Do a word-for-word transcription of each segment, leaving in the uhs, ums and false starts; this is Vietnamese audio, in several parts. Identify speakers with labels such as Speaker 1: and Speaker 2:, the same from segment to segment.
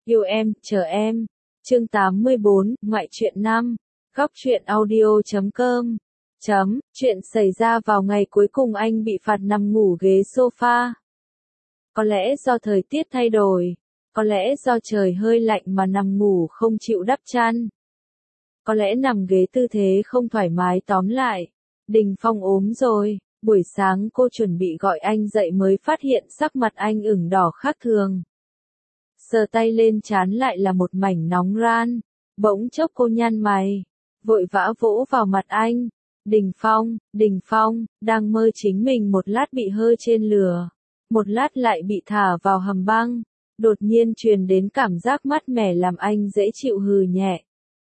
Speaker 1: Yêu em, chờ em. Chương tám mươi bốn, ngoại truyện năm. Góc truyện audio chấm com. Chấm, chuyện xảy ra vào ngày cuối cùng anh bị phạt nằm ngủ ghế sofa. Có lẽ do thời tiết thay đổi, có lẽ do trời hơi lạnh mà nằm ngủ không chịu đắp chăn. Có lẽ nằm ghế tư thế không thoải mái, tóm lại, Đình Phong ốm rồi. Buổi sáng cô chuẩn bị gọi anh dậy mới phát hiện sắc mặt anh ửng đỏ khác thường. Sờ tay lên trán lại là một mảnh nóng ran. Bỗng chốc cô nhăn mày, vội vã vỗ vào mặt anh. Đình Phong, Đình Phong, đang mơ chính mình một lát bị hơ trên lửa, một lát lại bị thả vào hầm băng. Đột nhiên truyền đến cảm giác mát mẻ làm anh dễ chịu, hừ nhẹ.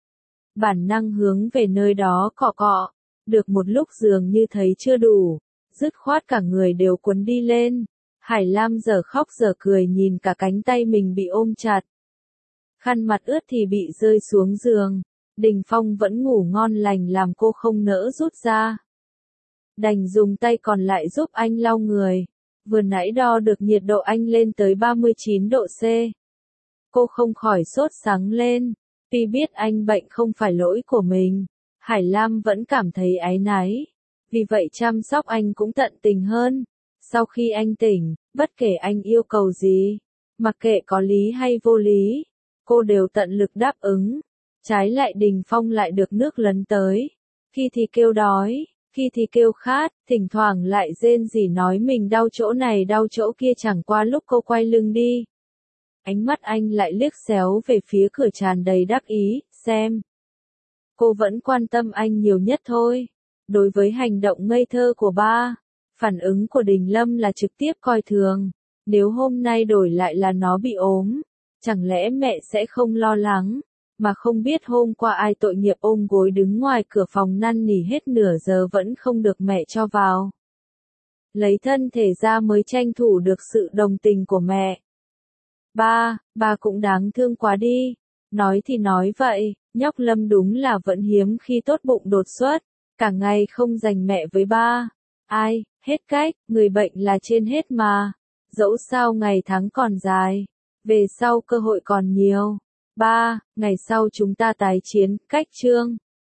Speaker 1: Bản năng hướng về nơi đó cọ cọ. Được một lúc dường như thấy chưa đủ, dứt khoát cả người đều cuốn đi lên. Hải Lam giờ khóc giờ cười nhìn cả cánh tay mình bị ôm chặt. Khăn mặt ướt thì bị rơi xuống giường. Đình Phong vẫn ngủ ngon lành làm cô không nỡ rút ra. Đành dùng tay còn lại giúp anh lau người. Vừa nãy đo được nhiệt độ anh lên tới ba mươi chín độ C. Cô không khỏi sốt sắng lên. Tuy biết anh bệnh không phải lỗi của mình, Hải Lam vẫn cảm thấy áy náy. Vì vậy chăm sóc anh cũng tận tình hơn. Sau khi anh tỉnh, bất kể anh yêu cầu gì, mặc kệ có lý hay vô lý, cô đều tận lực đáp ứng. Trái lại Đình Phong lại được nước lấn tới. Khi thì kêu đói, khi thì kêu khát, thỉnh thoảng lại rên rỉ nói mình đau chỗ này đau chỗ kia. Chẳng qua lúc cô quay lưng đi, ánh mắt anh lại liếc xéo về phía cửa tràn đầy đắc ý, xem. Cô vẫn quan tâm anh nhiều nhất thôi. Đối với hành động ngây thơ của ba, phản ứng của Đình Lâm là trực tiếp coi thường. Nếu hôm nay đổi lại là nó bị ốm, chẳng lẽ mẹ sẽ không lo lắng, mà không biết hôm qua ai tội nghiệp ôm gối đứng ngoài cửa phòng năn nỉ hết nửa giờ vẫn không được mẹ cho vào. Lấy thân thể ra mới tranh thủ được sự đồng tình của mẹ. Ba, ba cũng đáng thương quá đi. Nói thì nói vậy, nhóc Lâm đúng là vẫn hiếm khi tốt bụng đột xuất, cả ngày không dành mẹ với ba. Ai, hết cách, người bệnh là trên hết mà. Dẫu sao ngày tháng còn dài, về sau cơ hội còn nhiều. Ba, ngày sau chúng ta tái chiến, cách chương.